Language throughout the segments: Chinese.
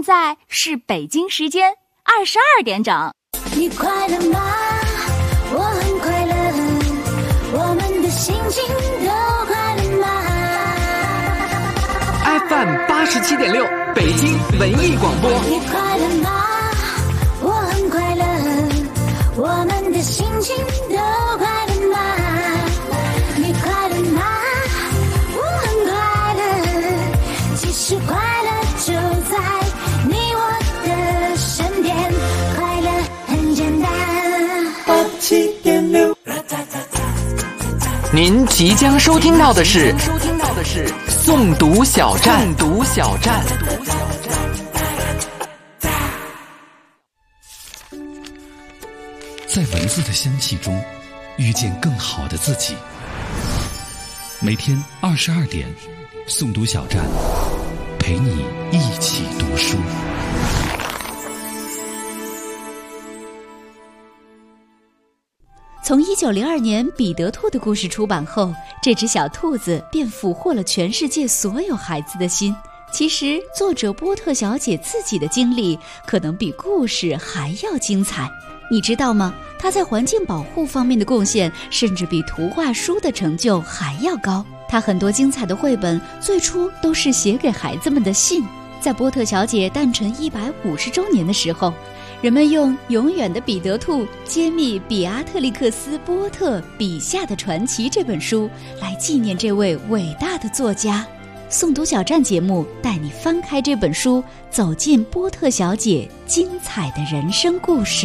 现在是北京时间22点整。 你快乐吗？我很快乐，我们的心情都快乐吗？ FM 87.6北京文艺广播。 你快乐吗？我很快乐，我们的心情都快乐吗？你快乐吗？我很快乐，其实快乐就在你我的身边，快乐很简单。87.6。 您即将收听到的是诵读小站。 在文字的香气中遇见更好的自己。每天22点，诵读小站，陪你一起读书。 从1902年《彼得兔》的故事出版后，这只小兔子便俘获了全世界所有孩子的心。其实，作者波特小姐自己的经历可能比故事还要精彩。你知道吗？她在环境保护方面的贡献，甚至比图画书的成就还要高。她很多精彩的绘本，最初都是写给孩子们的信。在波特小姐诞辰150周年的时候，人们用《永远的彼得兔：揭秘比阿特利克斯·波特笔下的传奇》这本书来纪念这位伟大的作家。诵读小站节目带你翻开这本书，走进波特小姐精彩的人生故事。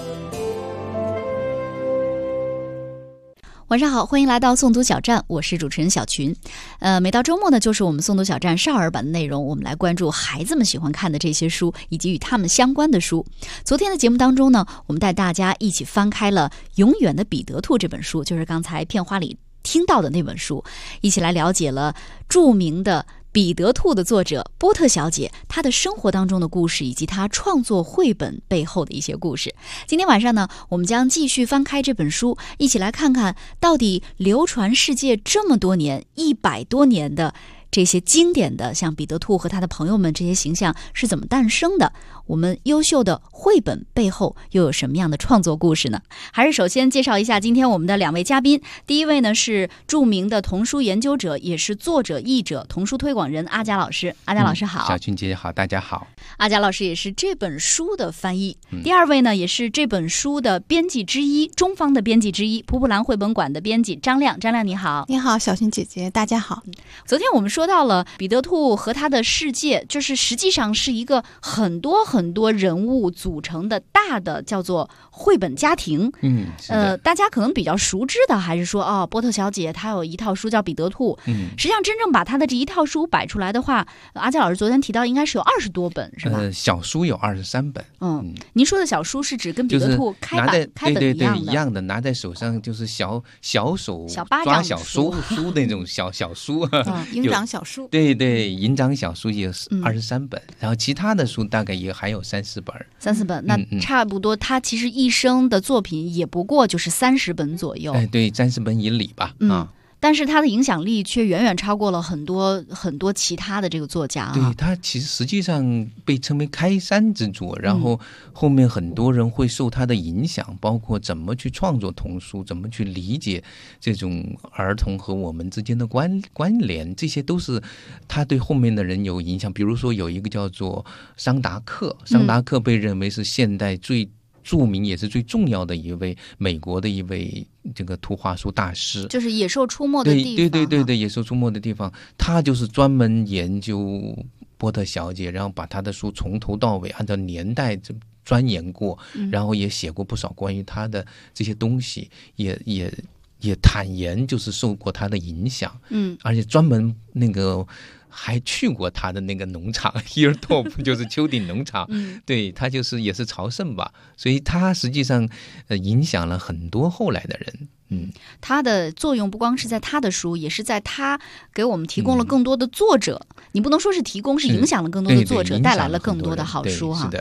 晚上好，欢迎来到诵读小站，我是主持人小群。每到周末呢，就是我们诵读小站少儿版的内容，我们来关注孩子们喜欢看的这些书，以及与他们相关的书。昨天的节目当中呢，我们带大家一起翻开了《永远的彼得兔》这本书，就是刚才片花里听到的那本书，一起来了解了著名的彼得兔的作者波特小姐她的生活当中的故事，以及她创作绘本背后的一些故事。今天晚上呢，我们将继续翻开这本书，一起来看看到底流传世界这么多年100多年的这些经典的像彼得兔和他的朋友们这些形象是怎么诞生的，我们优秀的绘本背后又有什么样的创作故事呢？还是首先介绍一下今天我们的2位嘉宾。第一位呢是著名的童书研究者，也是作者、译者、童书推广人阿佳老师。阿佳老师好。 小群姐姐好，大家好。 阿佳老师也是这本书的翻译。第二位呢也是这本书的编辑之一，中方的编辑之一，蒲蒲兰绘本馆的编辑张亮。张亮你好。 你好，小群姐姐，大家好。 昨天我们说到了彼得兔和他的世界，就是实际上是一个很多人物组成的大的叫做绘本家庭。大家可能比较熟知的还是说波特小姐她有一套书叫彼得兔。实际上真正把她的这一套书摆出来的话，阿佳老师昨天提到应该是有20多本是吧？ 小书有23本。 您说的小书是指跟彼得兔开本一样的，拿在手上就是小手小巴掌抓小书那种小书。 营长小书。 对，营长小书也有23本，然后其他的书大概也还有30本。 那差不多他其实一生的作品也不过就是30本左右。 对，30本以里吧。 但是他的影响力却远远超过了很多其他的这个作家。 对，他其实实际上被称为开山之作，然后后面很多人会受他的影响，包括怎么去创作童书，怎么去理解这种儿童和我们之间的关联，这些都是他对后面的人有影响。比如说有一个叫做桑达克被认为是现代最著名也是最重要的一位美国的一位这个图画书大师， 就是野兽出没的地方。 对，野兽出没的地方，他就是专门研究波特小姐，然后把他的书从头到尾按照年代钻研过，然后也写过不少关于他的这些东西，也坦言就是受过他的影响。而且专门那个还去过他的那个农场 Hilltop 就是丘顶农场。对，他就是也是朝圣吧，所以他实际上影响了很多后来的人。 他的作用不光是在他的书，也是在他给我们提供了更多的作者。你不能说是提供，是影响了更多的作者，带来了更多的好书哈。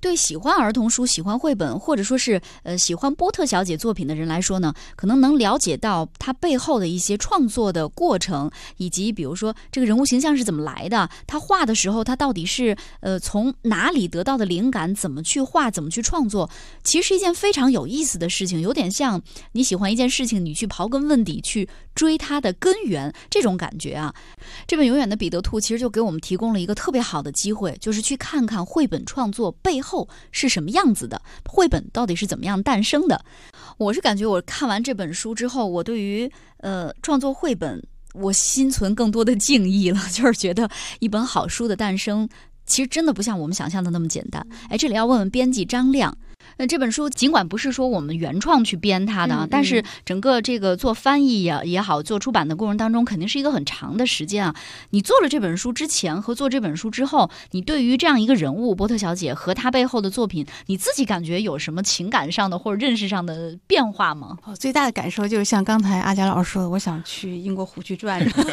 对喜欢儿童书、喜欢绘本，或者说是喜欢波特小姐作品的人来说呢，可能能了解到她背后的一些创作的过程，以及比如说这个人物形象是怎么来的，她画的时候她到底是从哪里得到的灵感，怎么去画，怎么去创作，其实是一件非常有意思的事情，有点像你喜欢一件事情，你去刨根问底，去追它的根源，这种感觉啊。这本《永远的彼得兔》其实就给我们提供了一个特别好的机会，就是去看看绘本创作背后是什么样子的，绘本到底是怎么样诞生的。我是感觉我看完这本书之后，我对于创作绘本我心存更多的敬意了，就是觉得一本好书的诞生其实真的不像我们想象的那么简单。这里要问问编辑张亮，这本书尽管不是说我们原创去编它的，但是整个这个做翻译也好，做出版的过程当中肯定是一个很长的时间啊。你做了这本书之前和做这本书之后，你对于这样一个人物波特小姐和她背后的作品，你自己感觉有什么情感上的或者认识上的变化吗？ 最大的感受就是像刚才阿佳老师说的，我想去英国湖去转转。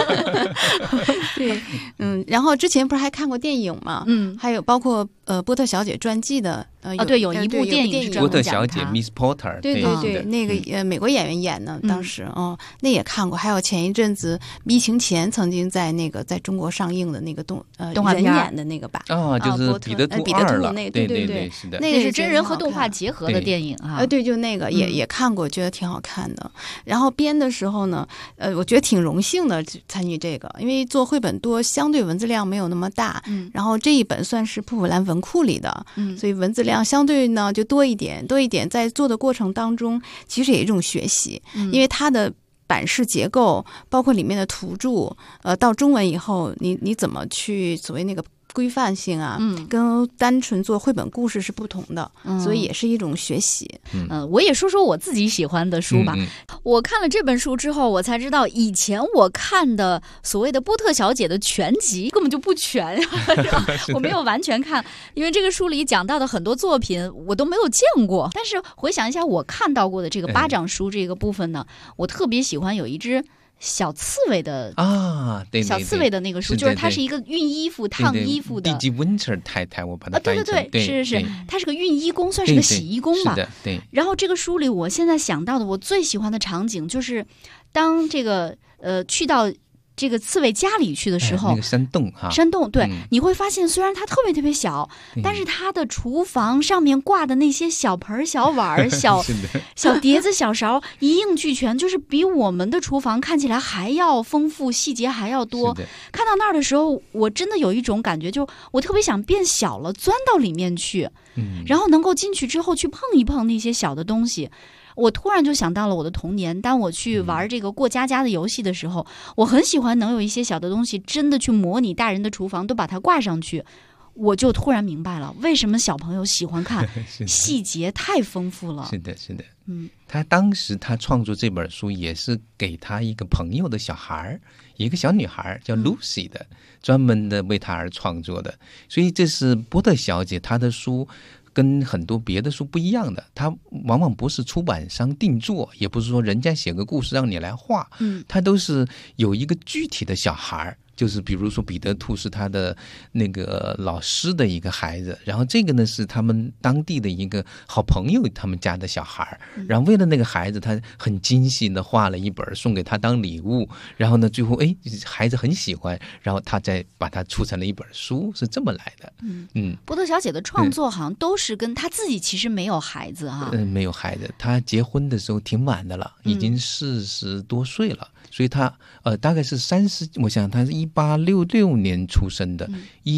对，然后之前不是还看过电影嘛？还有包括波特小姐传记的。 对，有一部电影是专波门讲特小姐 Miss Porter， 对，那个美国演员演的，当时那也看过。还有前一阵子疫情前曾经在那个在中国上映的那个动画片演的那个吧， 就是彼得兔2了， 那个， 对，是的， 那个是真人和动画结合的电影啊。 对，就那个也看过，觉得挺好看的。然后编的时候呢，我觉得挺荣幸的参与这个，因为做绘本多，相对文字量没有那么大。然后这一本算是普普兰文库里的，所以文字量相对呢就多一点。在做的过程当中，其实也有一种学习，因为它的版式结构，包括里面的图注，到中文以后，你怎么去所谓那个规范性啊，跟单纯做绘本故事是不同的，所以也是一种学习。 我也说说我自己喜欢的书吧。我看了这本书之后，我才知道以前我看的所谓的波特小姐的全集根本就不全，我没有完全看，因为这个书里讲到的很多作品我都没有见过。但是回想一下我看到过的这个巴掌书这个部分呢，我特别喜欢有一只小刺猬的对， 小刺猬的那个书，就是它是一个熨衣服、烫衣服的。 D.G. Winter 太太，我把它翻译成对，是，它是个熨衣工，算是个洗衣工吧。 对。 然后这个书里，我现在想到的我最喜欢的场景就是，当这个去到这个刺猬家里去的时候， 那个山洞对，你会发现虽然它特别特别小，但是它的厨房上面挂的那些小盆小碗小碟子小勺一应俱全，就是比我们的厨房看起来还要丰富，细节还要多。看到那儿的时候，我真的有一种感觉，就我特别想变小了，钻到里面去，然后能够进去之后去碰一碰那些小的东西。我突然就想到了我的童年，当我去玩这个过家家的游戏的时候，我很喜欢能有一些小的东西真的去模拟大人的厨房，都把它挂上去。我就突然明白了为什么小朋友喜欢看，细节太丰富了。 是的。他当时他创作这本书也是给他一个朋友的小孩，一个小女孩叫 Lucy 的，专门的为他而创作的。所以这是波特小姐她的书跟很多别的书不一样的，它往往不是出版商定做，也不是说人家写个故事让你来画，它都是有一个具体的小孩，就是比如说彼得兔是他的那个老师的一个孩子，然后这个呢是他们当地的一个好朋友他们家的小孩，然后为了那个孩子他很精细的画了一本送给他当礼物，然后呢最后孩子很喜欢，然后他再把它出成了一本书，是这么来的。 波特小姐的创作好像都是跟她自己其实没有孩子哈， 没有孩子，她结婚的时候挺晚的了，已经40多岁了，所以她大概是我想她是1866年出生的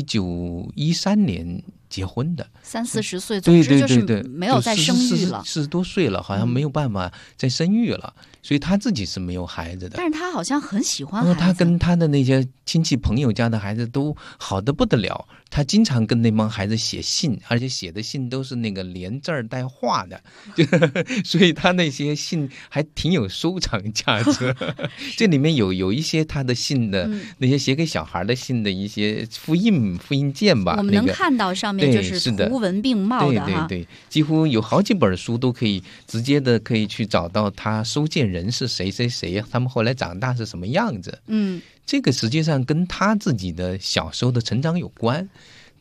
，1913年结婚的 ，30-40岁，总之就是没有再生育了 ，40多岁了，好像没有办法再生育了，所以他自己是没有孩子的。 但是他好像很喜欢孩子， 他跟他的那些亲戚朋友家的孩子都好得不得了，他经常跟那帮孩子写信，而且写的信都是那个连字儿带画的，所以他那些信还挺有收藏价值。这里面有一些他的信的那些写给小孩的信的一些复印件吧， 我们能看到上面就是图文并茂的哈， 对，几乎有好几本书都可以直接的可以去找到他收件人是谁，他们后来长大是什么样子。这个实际上跟他自己的小时候的成长有关。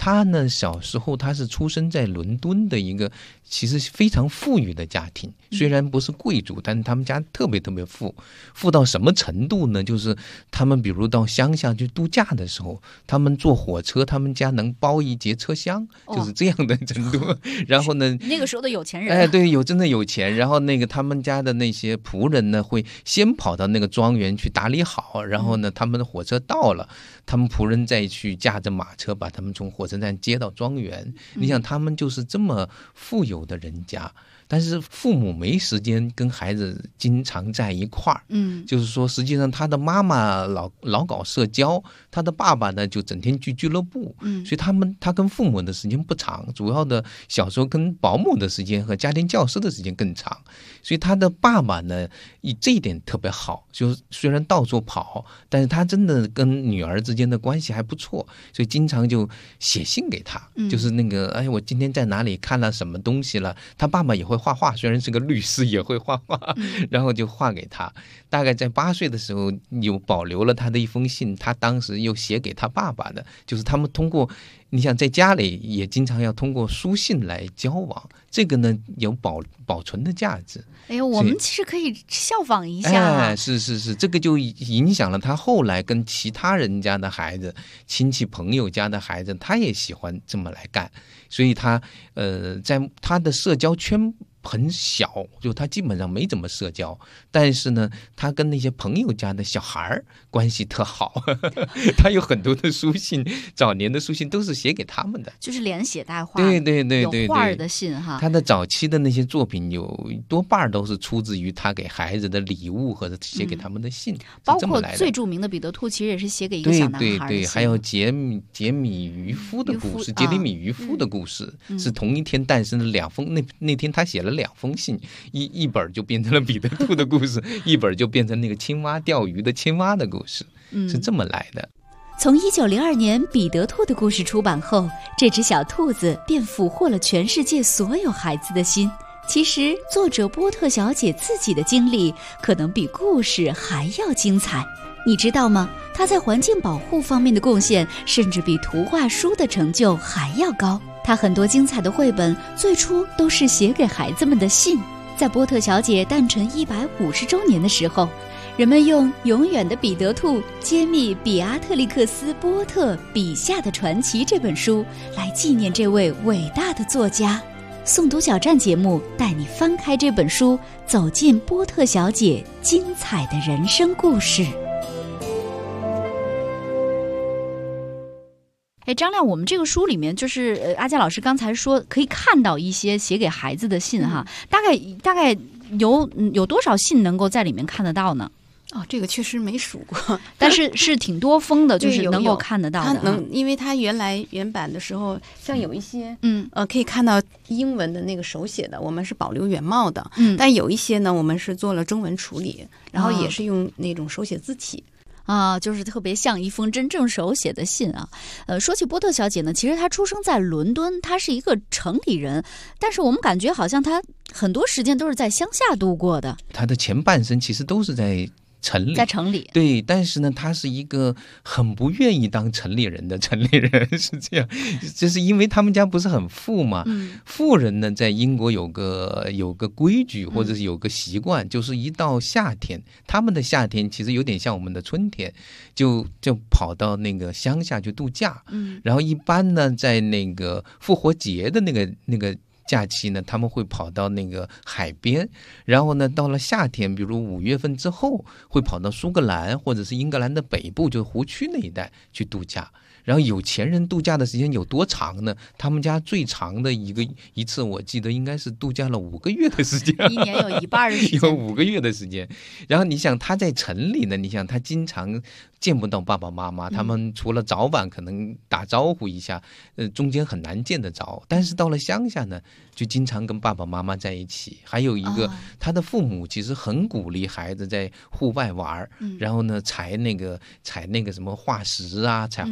他呢小时候他是出生在伦敦的一个其实非常富裕的家庭，虽然不是贵族，但是他们家特别特别富到什么程度呢？就是他们比如到乡下去度假的时候，他们坐火车，他们家能包一节车厢，就是这样的程度。然后呢， 那个时候的有钱人， 对，真的有钱。然后那个他们家的那些仆人呢，会先跑到那个庄园去打理好，然后呢，他们的火车到了，他们仆人再去驾着马车把他们从火车站接到庄园。你想，他们就是这么富有的人家。但是父母没时间跟孩子经常在一块儿，就是说，实际上他的妈妈老搞社交，他的爸爸呢就整天去俱乐部，所以他跟父母的时间不长，主要的小时候跟保姆的时间和家庭教师的时间更长，所以他的爸爸呢，以这一点特别好，就是虽然到处跑，但是他真的跟女儿之间的关系还不错，所以经常就写信给他，就是那个，哎，我今天在哪里看了什么东西了，他爸爸也会画画，虽然是个律师也会画画，然后就画给他。大概在8岁的时候有保留了他的一封信，他当时又写给他爸爸的，就是他们通过，你想在家里也经常要通过书信来交往，这个呢有保存的价值。 哎呦，我们其实可以效仿一下。 是，这个就影响了他后来跟其他人家的孩子、亲戚朋友家的孩子，他也喜欢这么来干，所以他在他的社交圈很小，就他基本上没怎么社交，但是呢，他跟那些朋友家的小孩关系特好，他有很多的书信，早年的书信都是写给他们的， 就是连写带画， 对， 有画的信哈。 他的早期的那些作品有多半都是出自于他给孩子的礼物或者写给他们的信， 包括最著名的彼得兔，其实也是写给一个小男孩的信。 对，还有杰米渔夫的故事，杰里米渔夫的故事，是同一天诞生的2封，那天他写了2封信，一本就变成了彼得兔的故事，一本就变成那个青蛙钓鱼的青蛙的故事，是这么来的。 从1902年彼得兔的故事出版后，这只小兔子便俘获了全世界所有孩子的心。其实作者波特小姐自己的经历可能比故事还要精彩，你知道吗？她在环境保护方面的贡献甚至比图画书的成就还要高。她很多精彩的绘本最初都是写给孩子们的信。在波特小姐诞辰150周年的时候，人们用《永远的彼得兔》揭秘比阿特利克斯·波特笔下的传奇这本书来纪念这位伟大的作家。诵读小站节目带你翻开这本书，走进波特小姐精彩的人生故事。 张亮，我们这个书里面就是阿佳老师刚才说可以看到一些写给孩子的信哈，大概有多少信能够在里面看得到呢？ 这个确实没数过， 但是是挺多封的，就是能够看得到的。 因为它原版的时候，像有一些可以看到英文的那个手写的，我们是保留原貌的，但有一些呢，我们是做了中文处理，然后也是用那种手写字体。 就是特别像一封真正手写的信啊。说起波特小姐呢，其实她出生在伦敦，她是一个城里人，但是我们感觉好像她很多时间都是在乡下度过的。 她的前半生其实都是在城里，对，但是呢，他是一个很不愿意当城里人的城里人，是这样，就是因为他们家不是很富嘛。富人呢，在英国有个规矩，或者是有个习惯，就是一到夏天，他们的夏天其实有点像我们的春天，就跑到那个乡下去度假。然后一般呢，在那个复活节的那个假期呢，他们会跑到那个海边，然后呢，到了夏天，比如5月份之后，会跑到苏格兰或者是英格兰的北部，就是湖区那一带去度假。然后有钱人度假的时间有多长呢？他们家最长的一次，我记得应该是度假了5个月的时间， 一年有一半的时间， 有5个月的时间。然后你想他在城里呢，你想他经常见不到爸爸妈妈，他们除了早晚可能打招呼一下，中间很难见得着。但是到了乡下呢，就经常跟爸爸妈妈在一起。还有一个，他的父母其实很鼓励孩子在户外玩，然后呢采那个什么化石啊，采花采草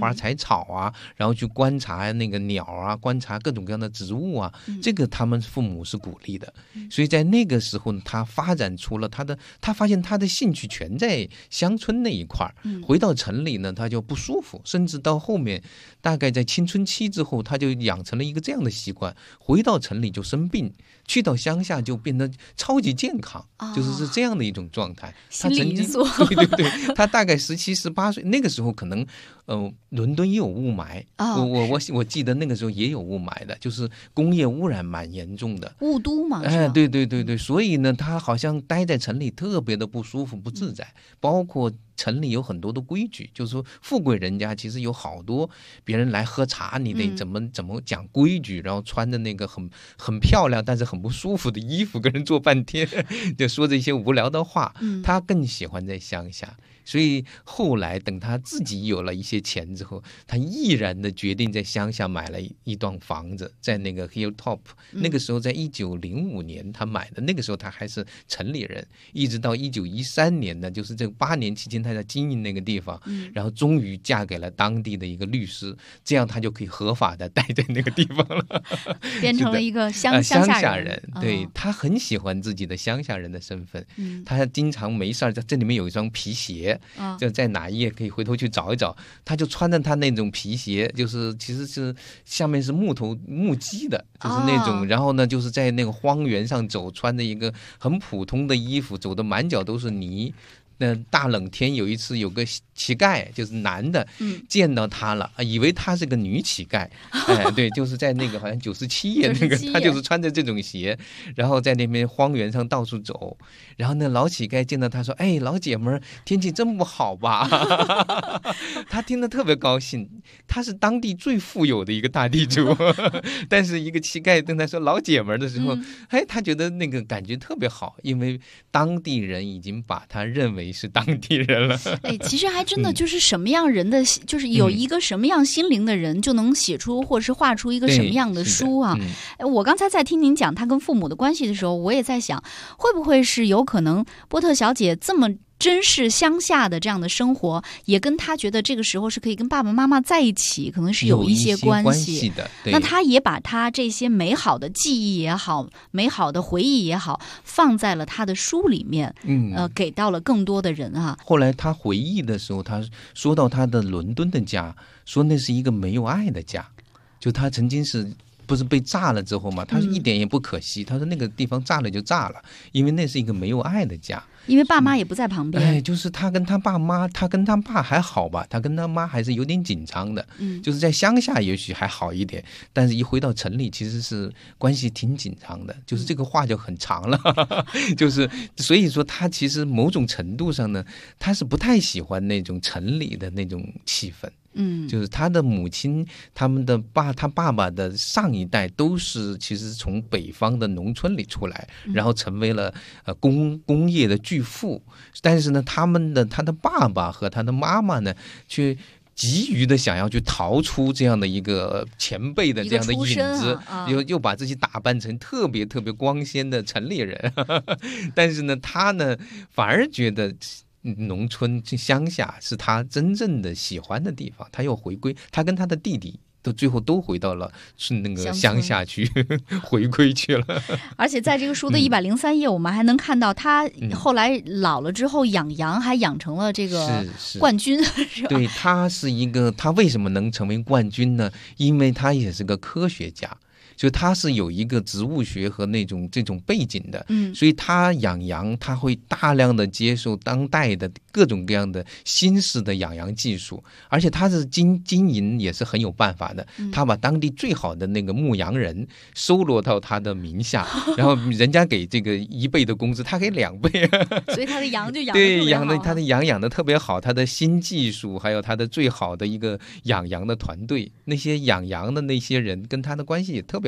草啊，然后去观察那个鸟啊，观察各种各样的植物啊，这个他们父母是鼓励的。所以在那个时候呢，他发展出了他发现他的兴趣全在乡村那一块儿，回到城里呢他就不舒服，甚至到后面大概在青春期之后，他就养成了一个这样的习惯，回到城里就生病，去到乡下就变得超级健康，就是这样的一种状态。 心理因素对对对，他大概17、18岁那个时候可能伦敦也有雾霾，我记得那个时候也有雾霾的，就是工业污染蛮严重的， 雾都嘛， 对对对对，所以呢他好像待在城里特别的不舒服不自在，包括城里有很多的规矩，就是说富贵人家其实有好多别人来喝茶，你得怎么讲规矩，然后穿着那个很漂亮但是很不舒服的衣服跟人坐半天，就说着一些无聊的话。他更喜欢在乡下，所以后来等他自己有了一些钱之后，他毅然的决定在乡下买了一幢房子，在那个 Hilltop。那个时候在1905年他买的，那个时候他还是城里人，一直到1913年呢，就是这8年期间他在经营那个地方，然后终于嫁给了当地的一个律师，这样他就可以合法的待在那个地方了， 变成了一个乡下人。对，他很喜欢自己的乡下人的身份，他经常没事这里面有一双皮鞋，就在哪一页可以回头去找一找，他就穿着他那种皮鞋，就是其实是下面是木屐的，就是那种，然后呢就是在那个荒原上走，穿着一个很普通的衣服，走的满脚都是泥。那大冷天有一次有个乞丐，就是男的，见到他了，以为他是个女乞丐，对，就是在那个好像97页那个，他就是穿着这种鞋，然后在那边荒原上到处走，然后那老乞丐见到他说：“哎，老姐们儿，天气真不好吧？”他听得特别高兴，他是当地最富有的一个大地主，但是一个乞丐跟他说老姐们儿的时候，他觉得那个感觉特别好，因为当地人已经把他认为是当地人了。 其实还真的就是什么样人的，就是有一个什么样心灵的人，就能写出或者是画出一个什么样的书啊。我刚才在听您讲他跟父母的关系的时候，我也在想，会不会是有可能波特小姐这么珍视乡下的这样的生活，也跟他觉得这个时候是可以跟爸爸妈妈在一起，可能是有一些关系的。 那他也把他这些美好的记忆也好，美好的回忆也好，放在了他的书里面，给到了更多的人啊。 后来他回忆的时候，他说到他的伦敦的家，说那是一个没有爱的家，就他曾经不是被炸了之后嘛，他一点也不可惜，他说那个地方炸了就炸了，因为那是一个没有爱的家。 因为爸妈也不在旁边， 就是他跟他爸妈，他跟他爸还好吧，他跟他妈还是有点紧张的，就是在乡下也许还好一点，但是一回到城里其实是关系挺紧张的，就是这个话就很长了，就是所以说他其实某种程度上呢，他是不太喜欢那种城里的那种气氛。就是他的母亲，他爸爸的上一代都是其实从北方的农村里出来，然后成为了工业的巨富，但是呢，他的爸爸和他的妈妈呢，却急于的想要去逃出这样的一个前辈的这样的影子，又把自己打扮成特别特别光鲜的城里人，但是呢，他呢反而觉得农村乡下是他真正的喜欢的地方，他又回归，他跟他的弟弟最后都回到了是那个乡下去回归去了。 而且在这个书的103页，我们还能看到他后来老了之后养羊，还养成了这个冠军，是吧？ 对，他是一个，他为什么能成为冠军呢？因为他也是个科学家。就他是有一个植物学和这种背景的，所以他养羊，他会大量的接受当代的各种各样的新式的养羊技术，而且他是经营也是很有办法的，他把当地最好的那个牧羊人收罗到他的名下，然后人家给这个1倍的工资，他给2倍， 所以他的羊就养他的羊养的特别好，他的新技术还有他的最好的一个养羊的团队，那些养羊的那些人跟他的关系也特别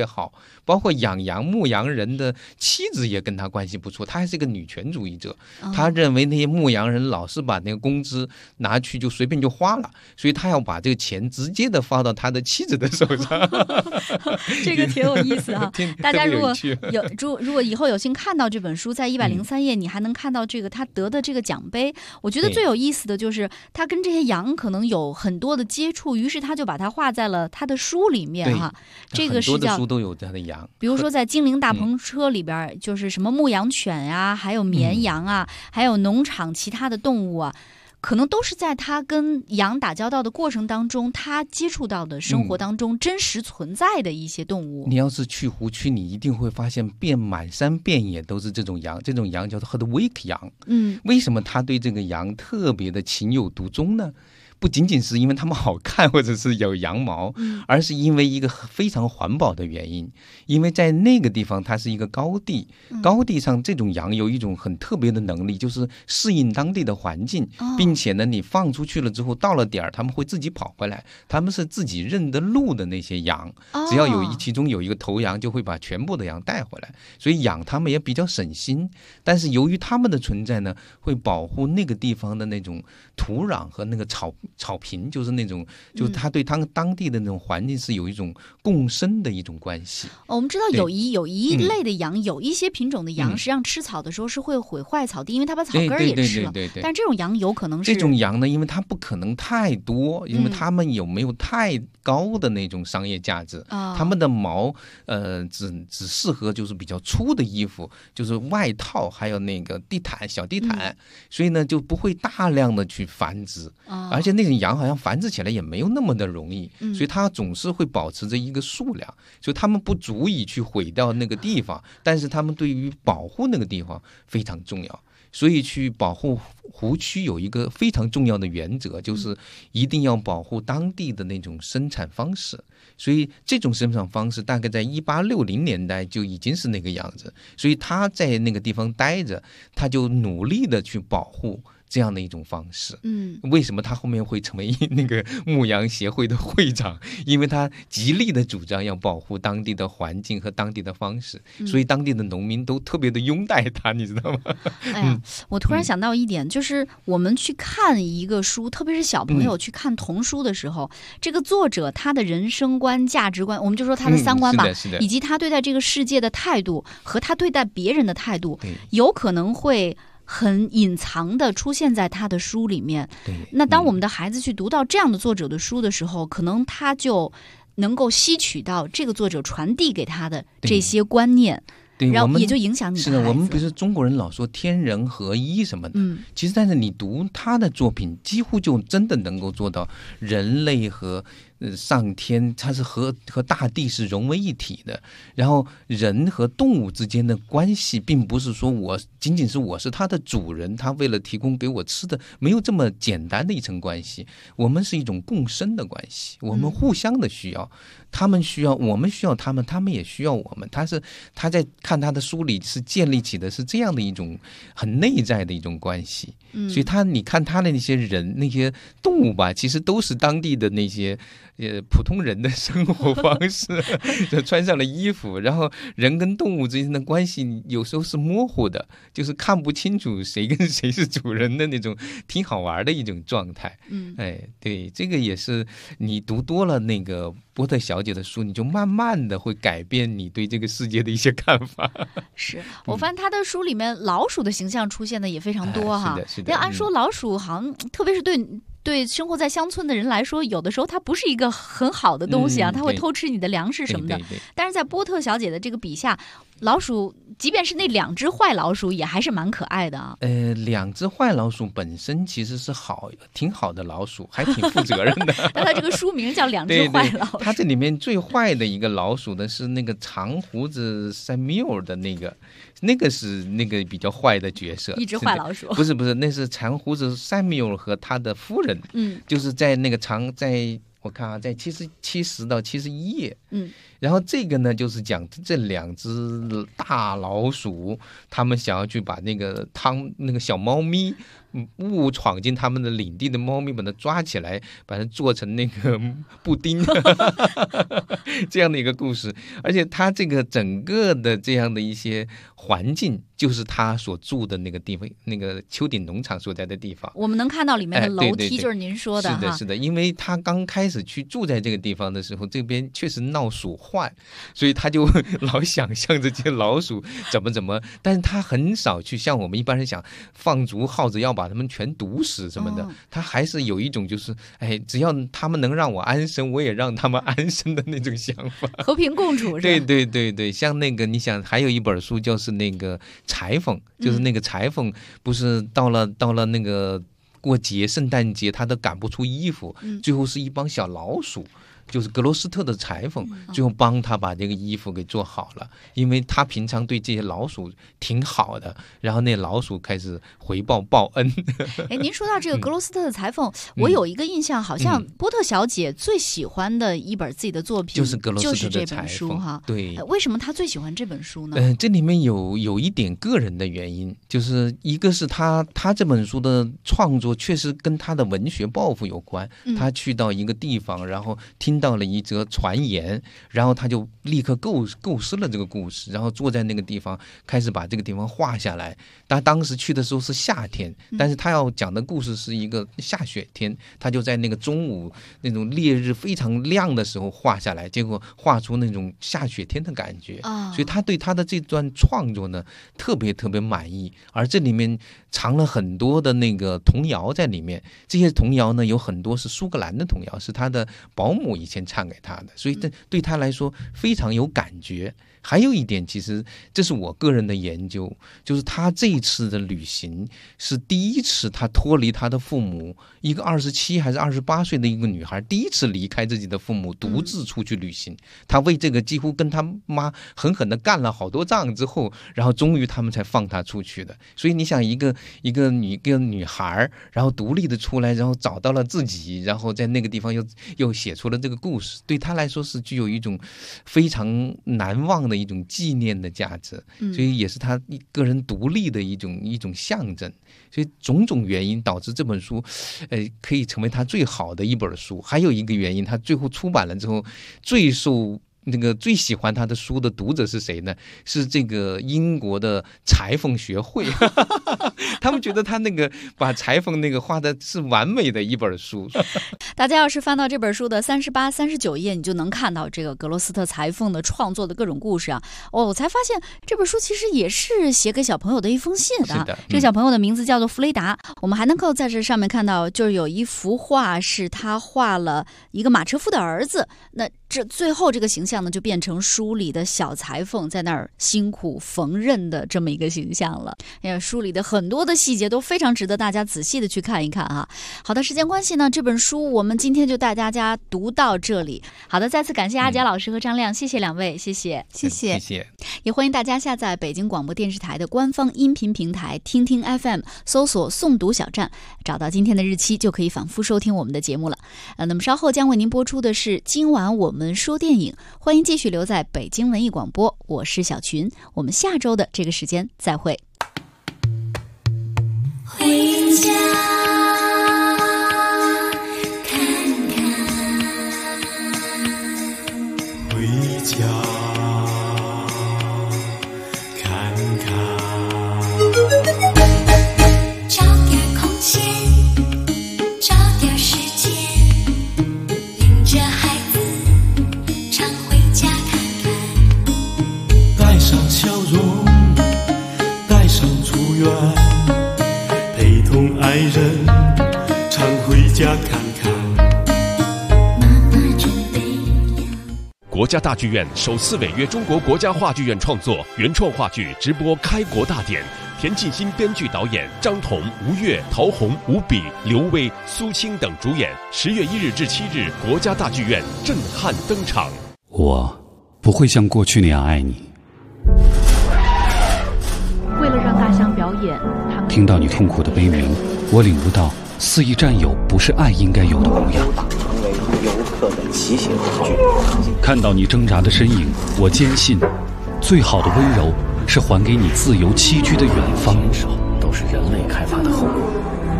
别好，包括养羊牧羊人的妻子也跟他关系不错，他还是一个女权主义者，他认为那些牧羊人老是把那个工资拿去就随便就花了，所以他要把这个钱直接的发到他的妻子的手上。 这个挺有意思啊！大家如果以后有幸看到这本书，在103页，你还能看到这个他得的这个奖杯。我觉得最有意思的就是他跟这些羊可能有很多的接触，于是他就把它画在了他的书里面哈。这个是叫很多的书都有他的羊， 比如说在《精灵大篷车》里边，就是什么牧羊犬呀，还有绵羊啊，还有农场其他的动物啊。可能都是在他跟羊打交道的过程当中，他接触到的生活当中真实存在的一些动物。 你要是去湖区，你一定会发现满山遍野都是这种羊，这种羊叫做Herdwick羊。为什么他对这个羊特别的情有独钟呢？不仅仅是因为它们好看或者是有羊毛，而是因为一个非常环保的原因。因为在那个地方它是一个高地，高地上这种羊有一种很特别的能力，就是适应当地的环境，并且呢你放出去了之后，到了点儿他们会自己跑回来，他们是自己认得路的那些羊，只要其中有一个头羊就会把全部的羊带回来，所以养他们也比较省心。但是由于他们的存在呢，会保护那个地方的那种土壤和那个草坪，就是那种，就是它对当地的那种环境是有一种共生的一种关系。 我们知道有一类的羊，有一些品种的羊，实际上吃草的时候是会毁坏草地，因为它把草根也吃了。但这种羊有可能是这种羊呢，因为它不可能太多，因为它们有没有太高的那种商业价值，它们的毛只适合就是比较粗的衣服，就是外套，还有那个小地毯，所以呢就不会大量的去繁殖，而且那种羊好像繁殖起来也没有那么的容易，所以它总是会保持着一个数量，所以它们不足以去毁掉那个地方，但是它们对于保护那个地方非常重要。所以去保护湖区有一个非常重要的原则，就是一定要保护当地的那种生产方式。所以这种生产方式大概在1860年代就已经是那个样子，所以他在那个地方待着，他就努力的去保护这样的一种方式。为什么他后面会成为那个牧羊协会的会长？因为他极力的主张要保护当地的环境和当地的方式，所以当地的农民都特别的拥戴他，你知道吗？ 哎呀，我突然想到一点，就是我们去看一个书，特别是小朋友去看童书的时候，这个作者他的人生观、价值观，我们就说他的三观吧，以及他对待这个世界的态度和他对待别人的态度，有可能会很隐藏的出现在他的书里面。那当我们的孩子去读到这样的作者的书的时候，可能他就能够吸取到这个作者传递给他的这些观念，然后也就影响你的孩子。 是的，我们不是中国人老说天人合一什么的，其实但是你读他的作品，几乎就真的能够做到人类和上天，它是和大地是融为一体的。然后人和动物之间的关系，并不是说仅仅是我是它的主人，它为了提供给我吃的，没有这么简单的一层关系。我们是一种共生的关系，我们互相的需要，他们需要我们，需要他们，他们也需要我们。他在看他的书里是建立起的是这样的一种很内在的一种关系。所以你看他的那些人那些动物吧，其实都是当地的那些普通人的生活方式就穿上了衣服，然后人跟动物之间的关系有时候是模糊的，就是看不清楚谁跟谁是主人的那种挺好玩的一种状态。对，这个也是你读多了那个波特小姐的书，你就慢慢的会改变你对这个世界的一些看法。 是我发现他的书里面老鼠的形象出现的也非常多哈。 是的。 要按说老鼠好像特别是对生活在乡村的人来说，有的时候它不是一个很好的东西啊，它会偷吃你的粮食什么的。但是在波特小姐的这个笔下，老鼠即便是那2只坏老鼠也还是蛮可爱的啊。 2只坏老鼠本身其实是挺好的老鼠，还挺负责任的。 但它这个书名叫2只坏老鼠。 它这里面最坏的一个老鼠的是那个长胡子Samuel的那个是那个比较坏的角色， 一只坏老鼠。 不是，那是长胡子Samuel和他的夫人。就是在那个我看啊，在70到71页。然后这个呢，就是讲这2只大老鼠，他们想要去把那个小猫咪误闯进他们的领地的猫咪，把它抓起来，把它做成那个布丁这样的一个故事。而且它这个整个的这样的一些环境，就是他所住的那个地方，那个丘顶农场所在的地方。 我们能看到里面的楼梯， 对对对， 就是您说的是的，是的。因为他刚开始去住在这个地方的时候，这边确实闹鼠患，所以他就老想象这些老鼠怎么，但是他很少去像我们一般人想放逐耗子要把他们全毒死什么的，他还是有一种就是只要他们能让我安生，我也让他们安生的那种想法， 和平共处是吧？ 对，像那个你想还有一本书就是那个裁缝，就是那个裁缝不是到了那个过节圣诞节他都赶不出衣服，最后是一帮小老鼠，就是格罗斯特的裁缝最后帮他把这个衣服给做好了，因为他平常对这些老鼠挺好的，然后那老鼠开始回报恩。 您说到这个格罗斯特的裁缝，我有一个印象，好像波特小姐最喜欢的一本自己的作品就是格罗斯特的这本书哈。 对， 为什么她最喜欢这本书呢？ 这里面有一点个人的原因，就是一个是他这本书的创作确实跟他的文学抱负有关，他去到一个地方，然后听到了一则传言，然后他就立刻构思了这个故事，然后坐在那个地方开始把这个地方画下来。他当时去的时候是夏天，但是他要讲的故事是一个下雪天，他就在那个中午那种烈日非常亮的时候画下来，结果画出那种下雪天的感觉，所以他对他的这段创作呢特别满意。而这里面藏了很多的那个童谣在里面，这些童谣呢有很多是苏格兰的童谣，是他的保姆以前唱给他的，所以对他来说非常有感觉。还有一点，其实这是我个人的研究，就是他这一次的旅行是第一次他脱离他的父母，一个27还是28岁的一个女孩第一次离开自己的父母，独自出去旅行。他为这个几乎跟他妈狠狠地干了好多仗之后，然后终于他们才放他出去的。所以你想一个女孩，然后独立的出来，然后找到了自己，然后在那个地方又写出了这个故事，对他来说是具有一种非常难忘的一种纪念的价值，所以也是他个人独立的一种象征。所以种种原因导致这本书可以成为他最好的一本书。还有一个原因，他最后出版了之后最喜欢他的书的读者是谁呢？是这个英国的裁缝学会他们觉得他那个把裁缝那个画的是完美的一本书。 大家要是翻到这本书的38、39页，你就能看到这个格罗斯特裁缝的创作的各种故事啊。我才发现这本书其实也是写给小朋友的一封信的。 是的， 这个小朋友的名字叫做弗雷达。我们还能够在这上面看到，就是有一幅画是他画了一个马车夫的儿子，那这最后这个形象呢，就变成书里的小裁缝在那儿辛苦缝纫的这么一个形象了。书里的很多的细节都非常值得大家仔细的去看一看啊。好的，时间关系呢，这本书我们今天就带大家读到这里。好的，再次感谢阿佳老师和张亮，谢谢两位，谢谢。也欢迎大家下载北京广播电视台的官方音频平台听听 FM， 搜索诵读小站，找到今天的日期就可以反复收听我们的节目了。那么稍后将为您播出的是今晚我们说电影，欢迎继续留在北京文艺广播，我是小群，我们下周的这个时间再会。 回家看看， 回家看看， 找点空闲，找点时间，领着孩子常回家看看， 带上笑容，带上祝愿，陪同爱人常回家看看。 妈妈准备呀。 国家大剧院首次违约中国国家话剧院创作原创话剧直播开国大典，田沁鑫编剧导演，张彤、吴越、陶虹、吴比、刘薇、苏青等主演。10月1日至7日，国家大剧院震撼登场。 我不会像过去那样爱你。 为了让大象表演，他们听到你痛苦的悲鸣，我领悟到肆意占有不是爱应该有的模样。 成为游客的骑行工具。 看到你挣扎的身影，我坚信，最好的温柔是还给你自由栖居的远方。 都是人类开发的后果。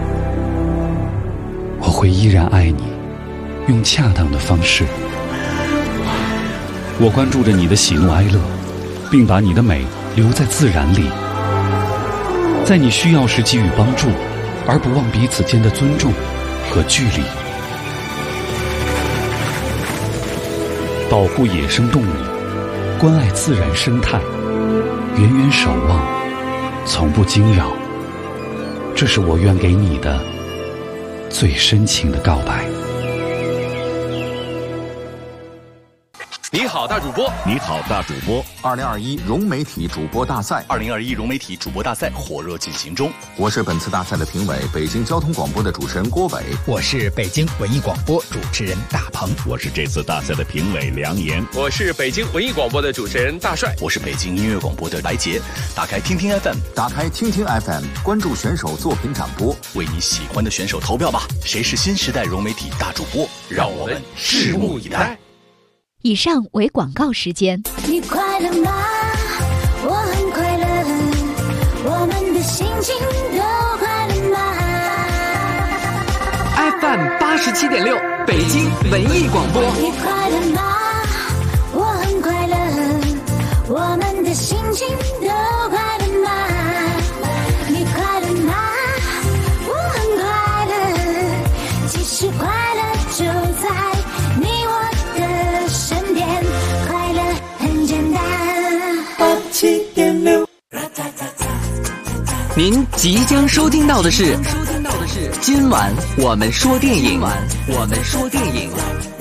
会依然爱你，用恰当的方式。我关注着你的喜怒哀乐，并把你的美留在自然里，在你需要时给予帮助，而不忘彼此间的尊重和距离。保护野生动物，关爱自然生态，远远守望，从不惊扰。这是我愿给你的最深情的告白。 你好，大主播！ 你好，大主播！2021融媒体主播大赛 ，2021融媒体主播大赛火热进行中。 我是本次大赛的评委，北京交通广播的主持人郭伟。 我是北京文艺广播主持人大鹏。 我是这次大赛的评委梁岩。 我是北京文艺广播的主持人大帅。 我是北京音乐广播的白洁。打开听听 FM， 打开听听 FM， 关注选手作品展播， 为你喜欢的选手投票吧！谁是新时代融媒体大主播？让我们拭目以待。 以上为广告时间。 你快乐吗？我很快乐，我们的心情都快乐吗 ？FM 87.6，北京文艺广播。 你快乐吗？我很快乐，我们的心情都快乐吗？你快乐吗？我很快乐，其实快乐就在你我的身边，快乐很简单。87.6， 您即将收听到的是今晚我们说电影。